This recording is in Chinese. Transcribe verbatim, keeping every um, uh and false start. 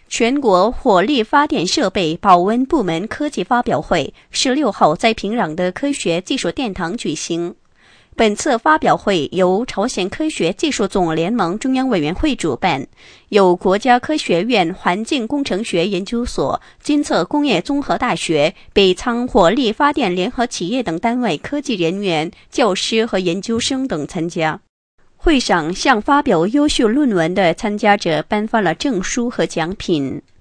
全国火力发电设备保温部门科技发表会十六号在平壤的科学技术殿堂举行。本次发表会由朝鲜科学技术总联盟中央委员会主办，由国家科学院环境工程学研究所、金策工业综合大学、北仓火力发电联合企业等单位科技人员、教师和研究生等参加。会上向发表优秀论文的参加者颁发了证书和奖品。